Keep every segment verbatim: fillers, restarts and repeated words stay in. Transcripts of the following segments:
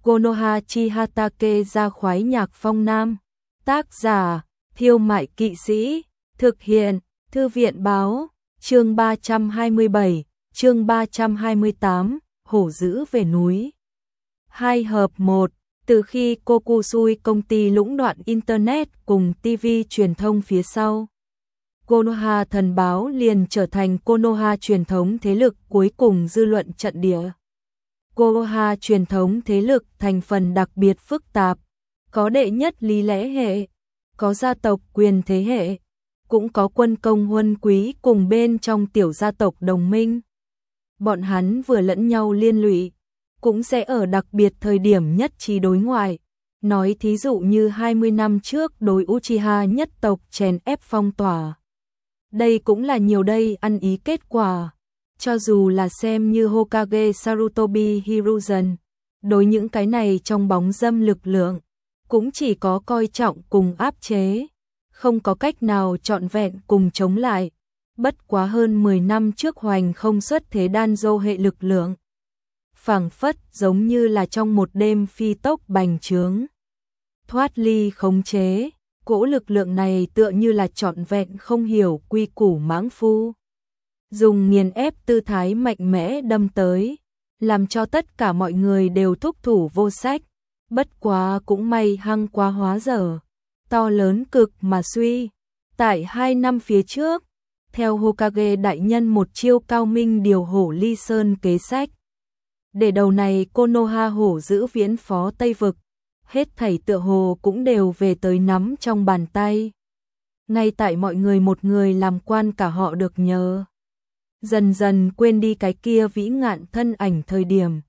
Konoha Chihatake ra khoái nhạc phong nam. Tác giả, Thiêu Mại Kỵ Sĩ. Thực hiện, Thư viện Báo. Chương ba trăm hai mươi bảy, chương ba trăm hai mươi tám, hổ dữ về núi. Hai hợp một. Từ khi Kokusui công ty lũng đoạn Internet cùng ti vi truyền thông phía sau, Konoha Thần Báo liền trở thành Konoha truyền thống thế lực cuối cùng dư luận trận địa. Konoha truyền thống thế lực thành phần đặc biệt phức tạp, có đệ nhất lý lẽ hệ, có gia tộc quyền thế hệ, cũng có quân công huân quý cùng bên trong tiểu gia tộc đồng minh. Bọn hắn vừa lẫn nhau liên lụy, cũng sẽ ở đặc biệt thời điểm nhất trí đối ngoại. Nói thí dụ như hai mươi năm trước đối Uchiha nhất tộc chèn ép phong tỏa. Đây cũng là nhiều đây ăn ý kết quả. Cho dù là xem như Hokage Sarutobi Hiruzen, đối những cái này trong bóng dâm lực lượng, cũng chỉ có coi trọng cùng áp chế, không có cách nào trọn vẹn cùng chống lại. Bất quá hơn mười năm trước hoành không xuất thế Danzo hệ lực lượng, phảng phất giống như là trong một đêm phi tốc bành trướng, thoát ly khống chế. Cỗ lực lượng này tựa như là trọn vẹn không hiểu quy củ mãng phu, dùng nghiền ép tư thái mạnh mẽ đâm tới, làm cho tất cả mọi người đều thúc thủ vô sách. Bất quá cũng may hăng quá hóa dở, to lớn cực mà suy. Tại hai năm phía trước, theo Hokage đại nhân một chiêu cao minh điều hổ ly sơn kế sách, để đầu này Konoha hổ giữ viễn phó Tây Vực, hết thảy tựa hồ cũng đều về tới nắm trong bàn tay. Ngay tại mọi người một người làm quan cả họ được nhờ, dần dần quên đi cái kia vĩ ngạn thân ảnh thời điểm,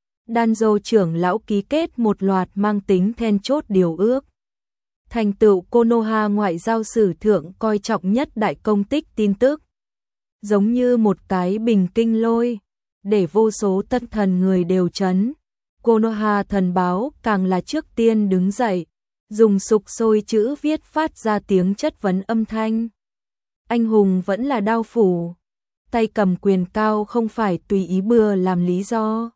Danzo trưởng lão ký kết một loạt mang tính then chốt điều ước. Thành tựu Konoha ngoại giao sử thượng coi trọng nhất đại công tích tin tức, giống như một cái bình kinh lôi, để vô số tất thần người đều chấn. Konoha Thần Báo càng là trước tiên đứng dậy, dùng sục sôi chữ viết phát ra tiếng chất vấn âm thanh. Anh hùng vẫn là đao phủ, tay cầm quyền cao không phải tùy ý bừa làm lý do.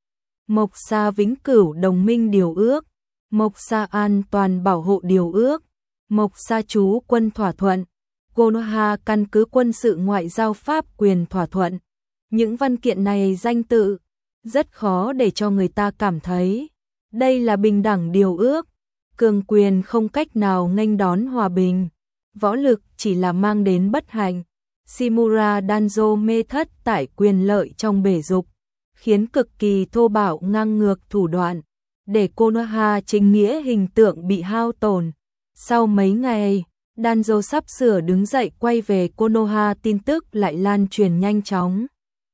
Mộc Sa vĩnh cửu đồng minh điều ước, Mộc Sa an toàn bảo hộ điều ước, Mộc Sa trú quân thỏa thuận, Konoha căn cứ quân sự ngoại giao pháp quyền thỏa thuận. Những văn kiện này danh tự rất khó để cho người ta cảm thấy đây là bình đẳng điều ước. Cường quyền không cách nào nghênh đón hòa bình, võ lực chỉ là mang đến bất hạnh. Shimura Danzo mê thất tại quyền lợi trong bể dục, khiến cực kỳ thô bạo ngang ngược thủ đoạn, để Konoha chính nghĩa hình tượng bị hao tổn. Sau mấy ngày, Danzo sắp sửa đứng dậy quay về Konoha, tin tức lại lan truyền nhanh chóng.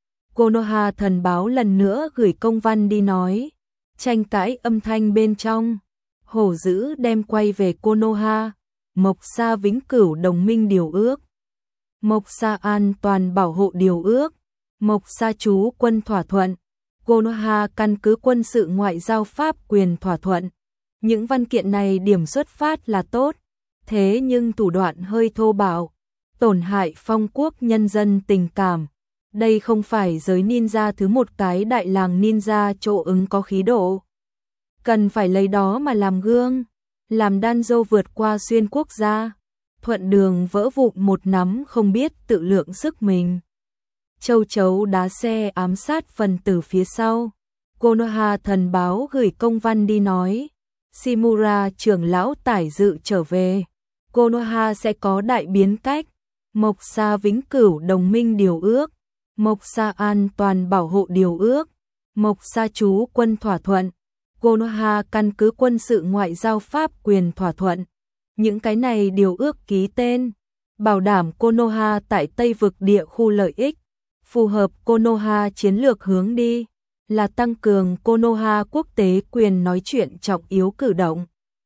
Konoha Thần Báo lần nữa gửi công văn đi nói, tranh cãi âm thanh bên trong, hổ dữ đem quay về Konoha, Mộc Sa vĩnh cửu đồng minh điều ước, Mộc Sa an toàn bảo hộ điều ước, Mộc Sa trú quân thỏa thuận, Konoha căn cứ quân sự ngoại giao pháp quyền thỏa thuận. Những văn kiện này điểm xuất phát là tốt, thế nhưng thủ đoạn hơi thô bạo, tổn hại phong quốc nhân dân tình cảm. Đây không phải giới ninja thứ một cái đại làng ninja chỗ ứng có khí độ, cần phải lấy đó mà làm gương, làm Danzo vượt qua xuyên quốc gia, thuận đường vỡ vụn một nắm không biết tự lượng sức mình. Châu chấu đá xe ám sát phần tử phía sau. Konoha Thần Báo gửi công văn đi nói, Shimura trưởng lão tải dự trở về, Konoha sẽ có đại biến cách. Mộc Sa vĩnh cửu đồng minh điều ước, Mộc Sa an toàn bảo hộ điều ước, Mộc Sa trú quân thỏa thuận, Konoha căn cứ quân sự ngoại giao pháp quyền thỏa thuận. Những cái này điều ước ký tên, bảo đảm Konoha tại Tây Vực địa khu lợi ích, phù hợp Konoha chiến lược hướng đi, là tăng cường Konoha quốc tế quyền nói chuyện trọng yếu cử động.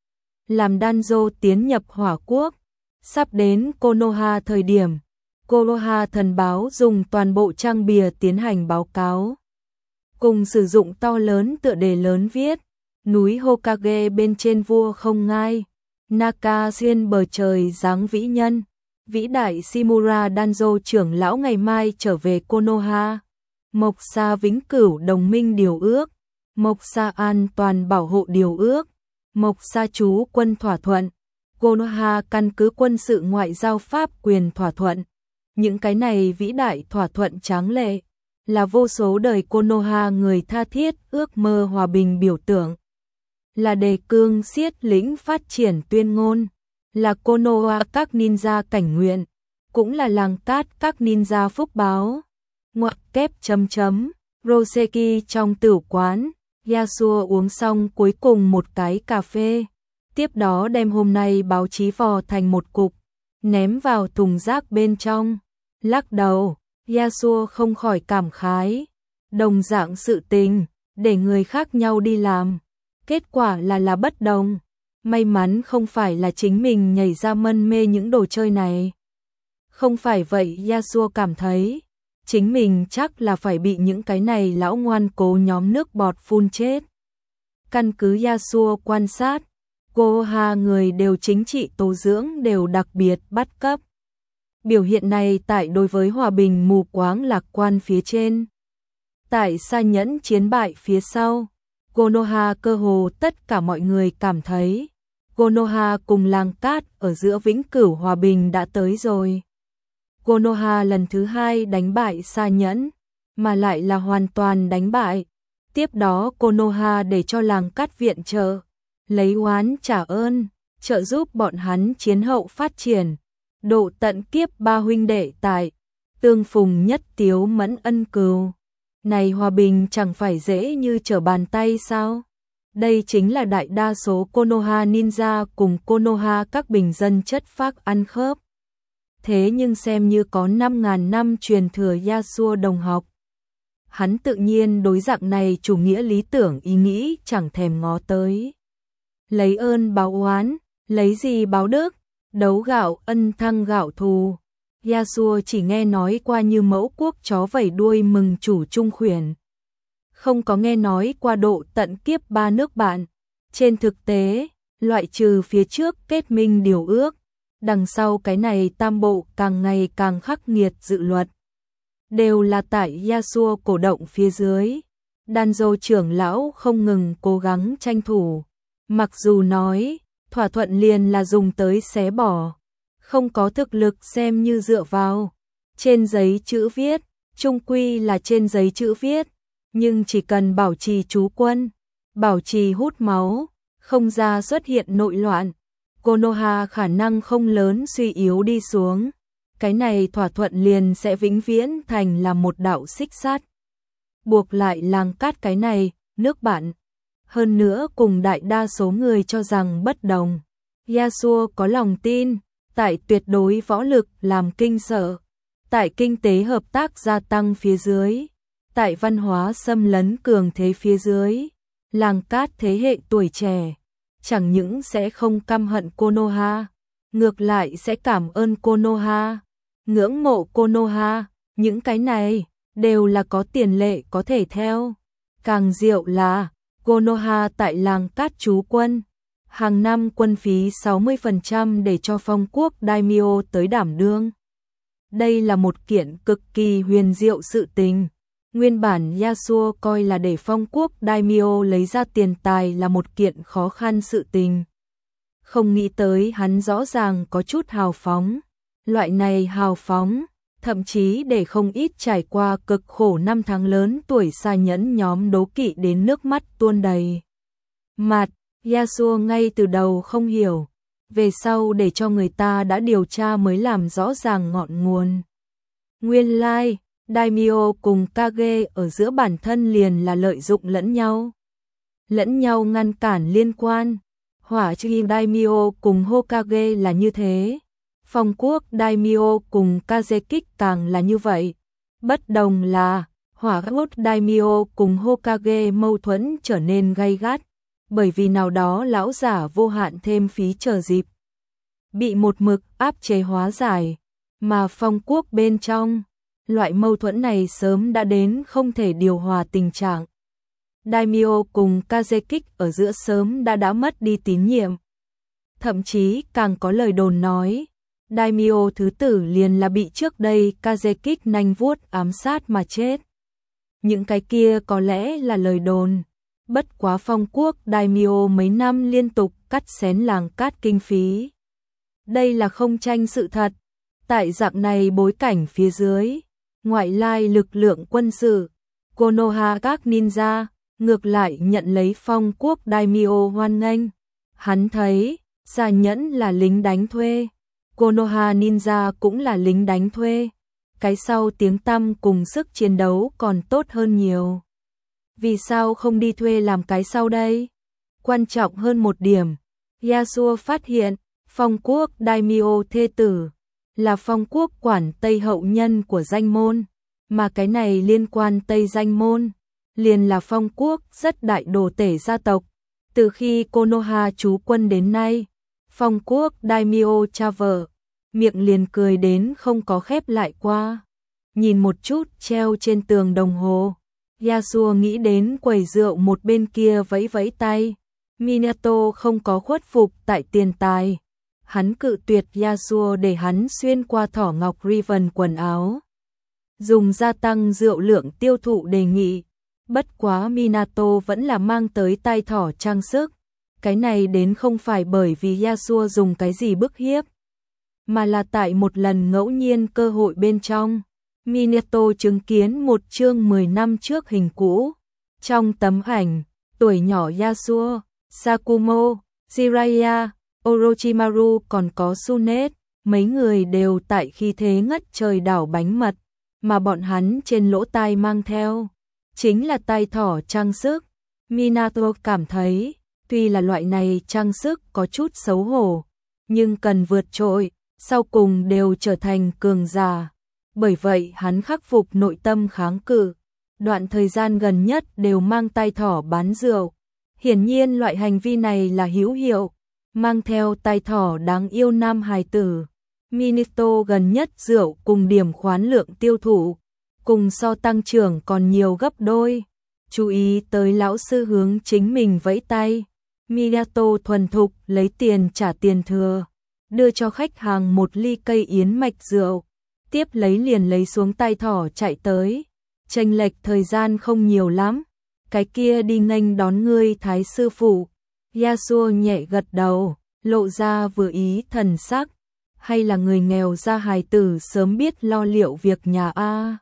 Làm Danzo tiến nhập hỏa quốc, sắp đến Konoha thời điểm, Konoha Thần Báo dùng toàn bộ trang bìa tiến hành báo cáo, cùng sử dụng to lớn tựa đề lớn viết, núi Hokage bên trên vua không ngai, Naka xuyên bờ trời dáng vĩ nhân, vĩ đại Shimura Danzo trưởng lão ngày mai trở về Konoha, Mộc Sa vĩnh cửu đồng minh điều ước, Mộc Sa an toàn bảo hộ điều ước, Mộc Sa trú quân thỏa thuận, Konoha căn cứ quân sự ngoại giao pháp quyền thỏa thuận. Những cái này vĩ đại thỏa thuận tráng lệ, là vô số đời Konoha người tha thiết ước mơ hòa bình biểu tượng. Là đề cương xiết lĩnh phát triển tuyên ngôn, là Konoha các ninja cảnh nguyện, cũng là làng cát các ninja phúc báo. Ngoặc kép chấm chấm, Roseki trong tửu quán, Yasuo uống xong cuối cùng một cái cà phê, tiếp đó đem hôm nay báo chí vò thành một cục, ném vào thùng rác bên trong, lắc đầu, Yasuo không khỏi cảm khái, đồng dạng sự tình, để người khác nhau đi làm, kết quả là là bất đồng, may mắn không phải là chính mình nhảy ra mân mê những đồ chơi này. Không phải vậy Yasuo cảm thấy, chính mình chắc là phải bị những cái này lão ngoan cố nhóm nước bọt phun chết. Căn cứ Yasuo quan sát, Konoha người đều chính trị tố dưỡng đều đặc biệt bắt cấp. Biểu hiện này tại đối với hòa bình mù quáng lạc quan phía trên. Tại Sa Nhẫn chiến bại phía sau, Konoha cơ hồ tất cả mọi người cảm thấy, Konoha cùng làng cát ở giữa vĩnh cửu hòa bình đã tới rồi. Konoha lần thứ hai đánh bại Sa Nhẫn, mà lại là hoàn toàn đánh bại. Tiếp đó Konoha để cho làng cát viện trợ, lấy oán trả ơn, trợ giúp bọn hắn chiến hậu phát triển. Độ tận kiếp ba huynh đệ tại, tương phùng nhất tiếu mẫn ân cừu. Này hòa bình chẳng phải dễ như trở bàn tay sao? Đây chính là đại đa số Konoha ninja cùng Konoha các bình dân chất phác ăn khớp. Thế nhưng xem như có năm ngàn năm truyền thừa Yasuo đồng học. Hắn tự nhiên đối dạng này chủ nghĩa lý tưởng ý nghĩ chẳng thèm ngó tới. Lấy ơn báo oán, lấy gì báo đức, đấu gạo ân thăng gạo thù. Yasuo chỉ nghe nói qua như mẫu quốc chó vẩy đuôi mừng chủ trung khuyển. Không có nghe nói qua độ tận kiếp ba nước bạn. Trên thực tế, loại trừ phía trước kết minh điều ước, đằng sau cái này tam bộ càng ngày càng khắc nghiệt dự luật. Đều là tại Yasuo cổ động phía dưới. Danzo trưởng lão không ngừng cố gắng tranh thủ. Mặc dù nói, thỏa thuận liền là dùng tới xé bỏ. Không có thực lực xem như dựa vào. Trên giấy chữ viết, chung quy là trên giấy chữ viết. Nhưng chỉ cần bảo trì trú quân, bảo trì hút máu, không ra xuất hiện nội loạn, Konoha khả năng không lớn suy yếu đi xuống. Cái này thỏa thuận liền sẽ vĩnh viễn thành là một đạo xích sắt. Buộc lại làng cát cái này, nước bạn. Hơn nữa cùng đại đa số người cho rằng bất đồng. Yasuo có lòng tin, tại tuyệt đối võ lực làm kinh sợ, tại kinh tế hợp tác gia tăng phía dưới, tại văn hóa xâm lấn cường thế phía dưới, làng cát thế hệ tuổi trẻ, chẳng những sẽ không căm hận Konoha, ngược lại sẽ cảm ơn Konoha, ngưỡng mộ Konoha, những cái này đều là có tiền lệ có thể theo. Càng diệu là, Konoha tại làng cát trú quân, hàng năm quân phí sáu mươi phần trăm để cho phong quốc daimyo tới đảm đương. Đây là một kiện cực kỳ huyền diệu sự tình. Nguyên bản Yasuo coi là để phong quốc daimyo lấy ra tiền tài là một kiện khó khăn sự tình. Không nghĩ tới hắn rõ ràng có chút hào phóng. Loại này hào phóng, thậm chí để không ít trải qua cực khổ năm tháng lớn tuổi Sa Nhẫn nhóm đố kỵ đến nước mắt tuôn đầy. Mặt, Yasuo ngay từ đầu không hiểu, về sau để cho người ta đã điều tra mới làm rõ ràng ngọn nguồn. Nguyên lai, like, daimyo cùng Kage ở giữa bản thân liền là lợi dụng lẫn nhau. Lẫn nhau ngăn cản liên quan. Hỏa chi daimyo cùng Hokage là như thế. Phong quốc daimyo cùng Kazekik càng là như vậy. Bất đồng là, hỏa quốc daimyo cùng Hokage mâu thuẫn trở nên gay gắt, bởi vì nào đó lão giả vô hạn thêm phí chờ dịp. Bị một mực áp chế hóa giải, mà phong quốc bên trong, loại mâu thuẫn này sớm đã đến không thể điều hòa tình trạng. Daimyo cùng Kazekik ở giữa sớm đã đã mất đi tín nhiệm. Thậm chí càng có lời đồn nói, Daimyo thứ tử liền là bị trước đây Kazekik nanh vuốt ám sát mà chết. Những cái kia có lẽ là lời đồn, Bất quá Phong quốc Daimyo mấy năm liên tục cắt xén làng cát kinh phí. Đây là không tranh sự thật. Tại dạng này bối cảnh phía dưới, ngoại lai lực lượng quân sự, Konoha các ninja, ngược lại nhận lấy Phong quốc Daimyo hoan nghênh. Hắn thấy, Gia Nhẫn là lính đánh thuê, Konoha ninja cũng là lính đánh thuê. Cái sau tiếng tăm cùng sức chiến đấu còn tốt hơn nhiều. Vì sao không đi thuê làm cái sau đây? Quan trọng hơn một điểm, Yasuo phát hiện, Phong quốc Daimyo thê tử là Phong quốc quản Tây hậu nhân của danh môn, mà cái này liên quan Tây danh môn, liền là Phong quốc rất đại đồ tể gia tộc. Từ khi Konoha trú quân đến nay, Phong quốc Daimyo cha vợ, miệng liền cười đến không có khép lại qua. Nhìn một chút treo trên tường đồng hồ, Yasuo nghĩ đến quầy rượu một bên kia vẫy vẫy tay. Minato không có khuất phục tại tiền tài. Hắn cự tuyệt Yasuo để hắn xuyên qua thỏ ngọc Riven quần áo, dùng gia tăng rượu lượng tiêu thụ đề nghị. Bất quá Minato vẫn là mang tới tai thỏ trang sức. Cái này đến không phải bởi vì Yasuo dùng cái gì bức hiếp, mà là tại một lần ngẫu nhiên cơ hội bên trong. Minato chứng kiến một chương mười năm trước hình cũ. Trong tấm ảnh, tuổi nhỏ Yasuo, Sakumo, Jiraiya, Orochimaru còn có Tsunade, mấy người đều tại khi thế ngất trời đảo bánh mật, mà bọn hắn trên lỗ tai mang theo chính là tai thỏ trang sức. Minato cảm thấy, tuy là loại này trang sức có chút xấu hổ, nhưng cần vượt trội, sau cùng đều trở thành cường giả. Bởi vậy hắn khắc phục nội tâm kháng cự, đoạn thời gian gần nhất đều mang tai thỏ bán rượu. Hiển nhiên loại hành vi này là hữu hiệu, mang theo tai thỏ đáng yêu nam hài tử. Minato gần nhất rượu cùng điểm khoán lượng tiêu thụ, cùng so tăng trưởng còn nhiều gấp đôi. Chú ý tới lão sư hướng chính mình vẫy tay. Minato thuần thục lấy tiền trả tiền thừa, đưa cho khách hàng một ly cây yến mạch rượu, tiếp lấy liền lấy xuống tai thỏ chạy tới. Chênh lệch thời gian không nhiều lắm, cái kia đi nghênh đón ngươi Thái sư phụ. Yasuo nhẹ gật đầu, lộ ra vừa ý thần sắc. Hay là người nghèo ra hài tử sớm biết lo liệu việc nhà a.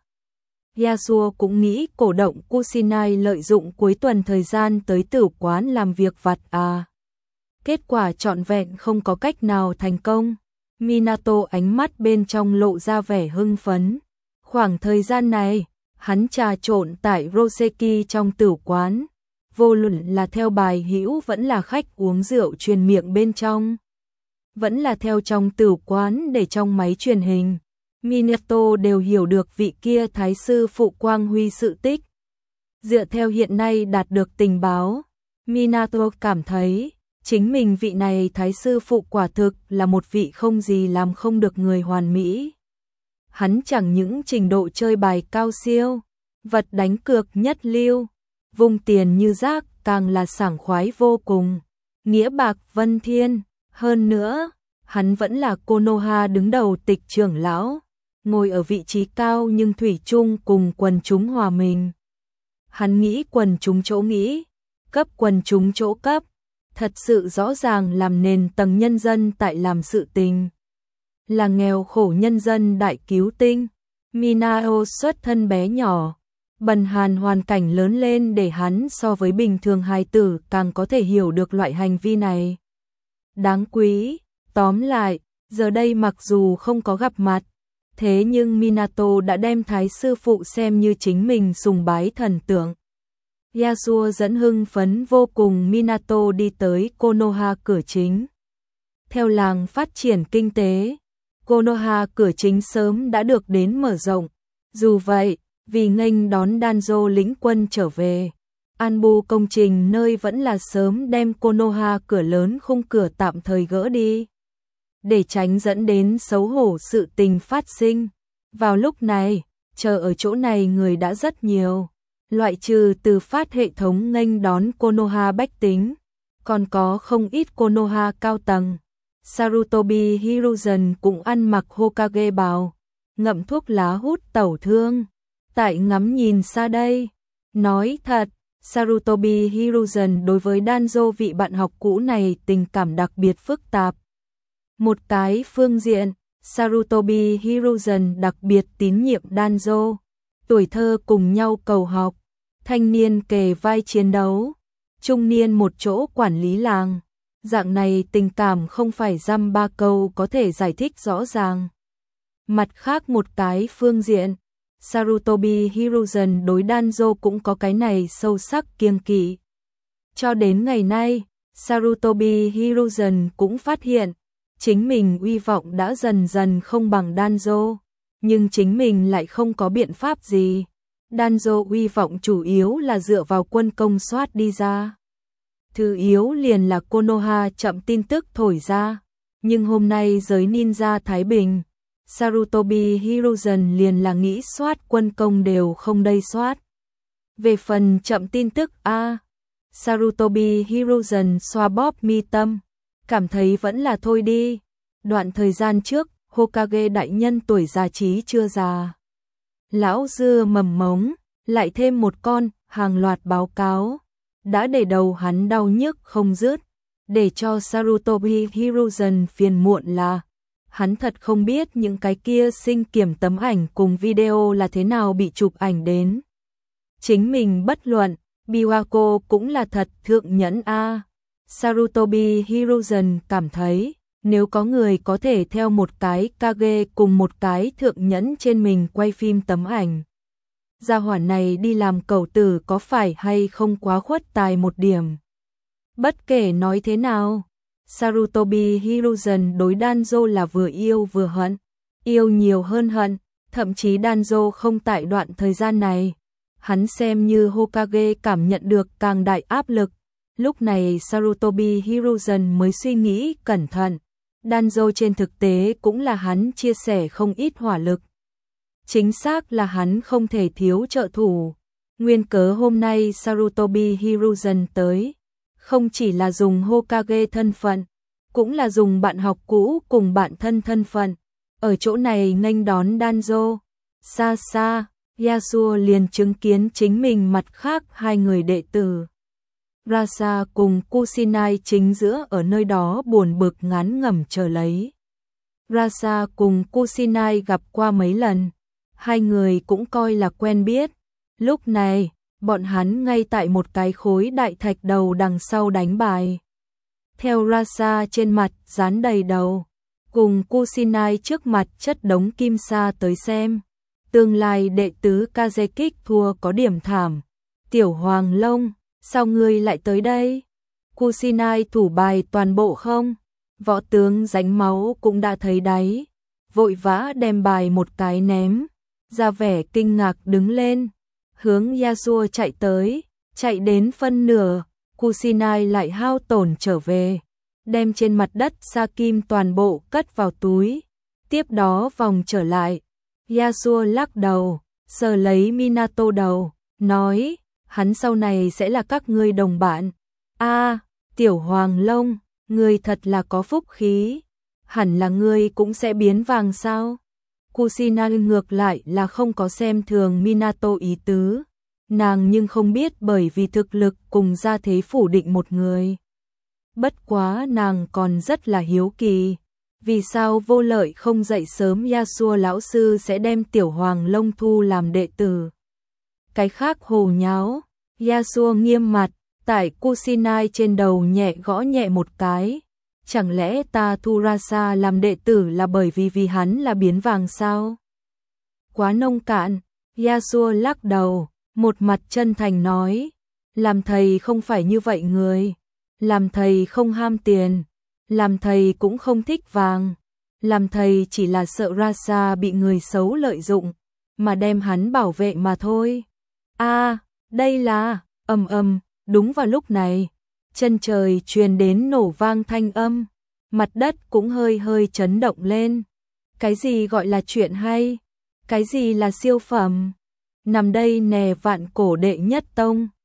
Yasuo cũng nghĩ cổ động Kusinai lợi dụng cuối tuần thời gian tới tử quán làm việc vặt à. Kết quả trọn vẹn không có cách nào thành công. Minato ánh mắt bên trong lộ ra vẻ hưng phấn. Khoảng thời gian này, hắn trà trộn tại Roseki trong tử quán, vô luận là theo bài hữu vẫn là khách uống rượu truyền miệng bên trong, vẫn là theo trong tử quán để trong máy truyền hình, Minato đều hiểu được vị kia thái sư phụ quang huy sự tích. Dựa theo hiện nay đạt được tình báo, Minato cảm thấy chính mình vị này thái sư phụ quả thực là một vị không gì làm không được người hoàn mỹ. Hắn chẳng những trình độ chơi bài cao siêu, vật đánh cược nhất lưu, vung tiền như rác, càng là sảng khoái vô cùng, nghĩa bạc vân thiên. Hơn nữa, hắn vẫn là Konoha đứng đầu tịch trưởng lão, ngồi ở vị trí cao nhưng thủy chung cùng quần chúng hòa mình. Hắn nghĩ quần chúng chỗ nghĩ, cấp quần chúng chỗ cấp, thật sự rõ ràng làm nền tầng nhân dân tại làm sự tình. Là nghèo khổ nhân dân đại cứu tinh. Minao xuất thân bé nhỏ, bần hàn hoàn cảnh lớn lên để hắn so với bình thường hài tử càng có thể hiểu được loại hành vi này. Đáng quý, tóm lại, giờ đây mặc dù không có gặp mặt, thế nhưng Minato đã đem thái sư phụ xem như chính mình sùng bái thần tượng. Yasuo dẫn hưng phấn vô cùng Minato đi tới Konoha cửa chính. Theo làng phát triển kinh tế, Konoha cửa chính sớm đã được đến mở rộng. Dù vậy, vì nghênh đón Danzo lĩnh quân trở về, Anbu công trình nơi vẫn là sớm đem Konoha cửa lớn khung cửa tạm thời gỡ đi, để tránh dẫn đến xấu hổ sự tình phát sinh. Vào lúc này, chờ ở chỗ này người đã rất nhiều, loại trừ từ phát hệ thống nghênh đón Konoha bách tính, còn có không ít Konoha cao tầng. Sarutobi Hiruzen cũng ăn mặc Hokage bào, ngậm thuốc lá hút tẩu thương, tại ngắm nhìn xa đây. Nói thật, Sarutobi Hiruzen đối với Danzo vị bạn học cũ này tình cảm đặc biệt phức tạp. Một cái phương diện, Sarutobi Hiruzen đặc biệt tín nhiệm Danzo, tuổi thơ cùng nhau cầu học, thanh niên kề vai chiến đấu, trung niên một chỗ quản lý làng. Dạng này tình cảm không phải dăm ba câu có thể giải thích rõ ràng. Mặt khác một cái phương diện, Sarutobi Hiruzen đối Danzo cũng có cái này sâu sắc kiêng kỵ. Cho đến ngày nay, Sarutobi Hiruzen cũng phát hiện, chính mình uy vọng đã dần dần không bằng Danzo, nhưng chính mình lại không có biện pháp gì. Danzo uy vọng chủ yếu là dựa vào quân công soát đi ra. Thứ yếu liền là Konoha chậm tin tức thổi ra, nhưng hôm nay giới ninja Thái Bình, Sarutobi Hiruzen liền là nghĩ soát quân công đều không đây soát. Về phần chậm tin tức a, Sarutobi Hiruzen xoa bóp mi tâm, cảm thấy vẫn là thôi đi. Đoạn thời gian trước, Hokage đại nhân tuổi già trí chưa già. Lão dưa mầm mống, lại thêm một con, hàng loạt báo cáo, đã để đầu hắn đau nhức không dứt, để cho Sarutobi Hiruzen phiền muộn là hắn thật không biết những cái kia sinh kiểm tấm ảnh cùng video là thế nào bị chụp ảnh đến. Chính mình bất luận, Biwako cũng là thật thượng nhẫn a. Sarutobi Hiruzen cảm thấy, nếu có người có thể theo một cái Kage cùng một cái thượng nhẫn trên mình quay phim tấm ảnh, gia hỏa này đi làm cẩu tử có phải hay không quá khuất tài một điểm. Bất kể nói thế nào, Sarutobi Hiruzen đối Danzo là vừa yêu vừa hận, yêu nhiều hơn hận, thậm chí Danzo không tại đoạn thời gian này, hắn xem như Hokage cảm nhận được càng đại áp lực. Lúc này Sarutobi Hiruzen mới suy nghĩ cẩn thận, Danzo trên thực tế cũng là hắn chia sẻ không ít hỏa lực. Chính xác là hắn không thể thiếu trợ thủ. Nguyên cớ hôm nay Sarutobi Hiruzen tới, không chỉ là dùng Hokage thân phận, cũng là dùng bạn học cũ cùng bạn thân thân phận. Ở chỗ này nghênh đón Danzo. Xa xa, Yasuo liền chứng kiến chính mình mặt khác hai người đệ tử. Rasa cùng Kusinai chính giữa ở nơi đó buồn bực ngán ngẩm chờ lấy. Rasa cùng Kusinai gặp qua mấy lần, hai người cũng coi là quen biết. Lúc này, bọn hắn ngay tại một cái khối đại thạch đầu đằng sau đánh bài. Theo Rasa trên mặt dán đầy đầu, cùng Kusinai trước mặt chất đống kim sa tới xem. Tương lai đệ tứ Kazekik thua có điểm thảm. Tiểu Hoàng Long, sao ngươi lại tới đây? Kusinai thủ bài toàn bộ không? Võ tướng ránh máu cũng đã thấy đáy, vội vã đem bài một cái ném, ra vẻ kinh ngạc đứng lên, hướng Yasuo chạy tới, chạy đến phân nửa, Kusinai lại hao tổn trở về, đem trên mặt đất sa kim toàn bộ cất vào túi, tiếp đó vòng trở lại. Yasuo lắc đầu, sờ lấy Minato đầu, nói, hắn sau này sẽ là các ngươi đồng bạn. A, Tiểu Hoàng Long, ngươi thật là có phúc khí, hẳn là ngươi cũng sẽ biến vàng sao? Kusinai ngược lại là không có xem thường Minato ý tứ, nàng nhưng không biết bởi vì thực lực cùng gia thế phủ định một người. Bất quá nàng còn rất là hiếu kỳ, vì sao Vô Lợi không dậy sớm Yasuo lão sư sẽ đem Tiểu Hoàng Long thu làm đệ tử. Cái khác hồ nháo, Yasuo nghiêm mặt, tại Kusinai trên đầu nhẹ gõ nhẹ một cái. Chẳng lẽ ta thu Rasa làm đệ tử là bởi vì vì hắn là biến vàng sao? Quá nông cạn, Yasuo lắc đầu, một mặt chân thành nói, làm thầy không phải như vậy người, làm thầy không ham tiền, làm thầy cũng không thích vàng, làm thầy chỉ là sợ Rasa bị người xấu lợi dụng, mà đem hắn bảo vệ mà thôi. A, đây là, ầm ầm, đúng vào lúc này, chân trời truyền đến nổ vang thanh âm, mặt đất cũng hơi hơi chấn động lên. Cái gì gọi là chuyện hay? Cái gì là siêu phẩm? Nằm đây nè vạn cổ đệ nhất tông,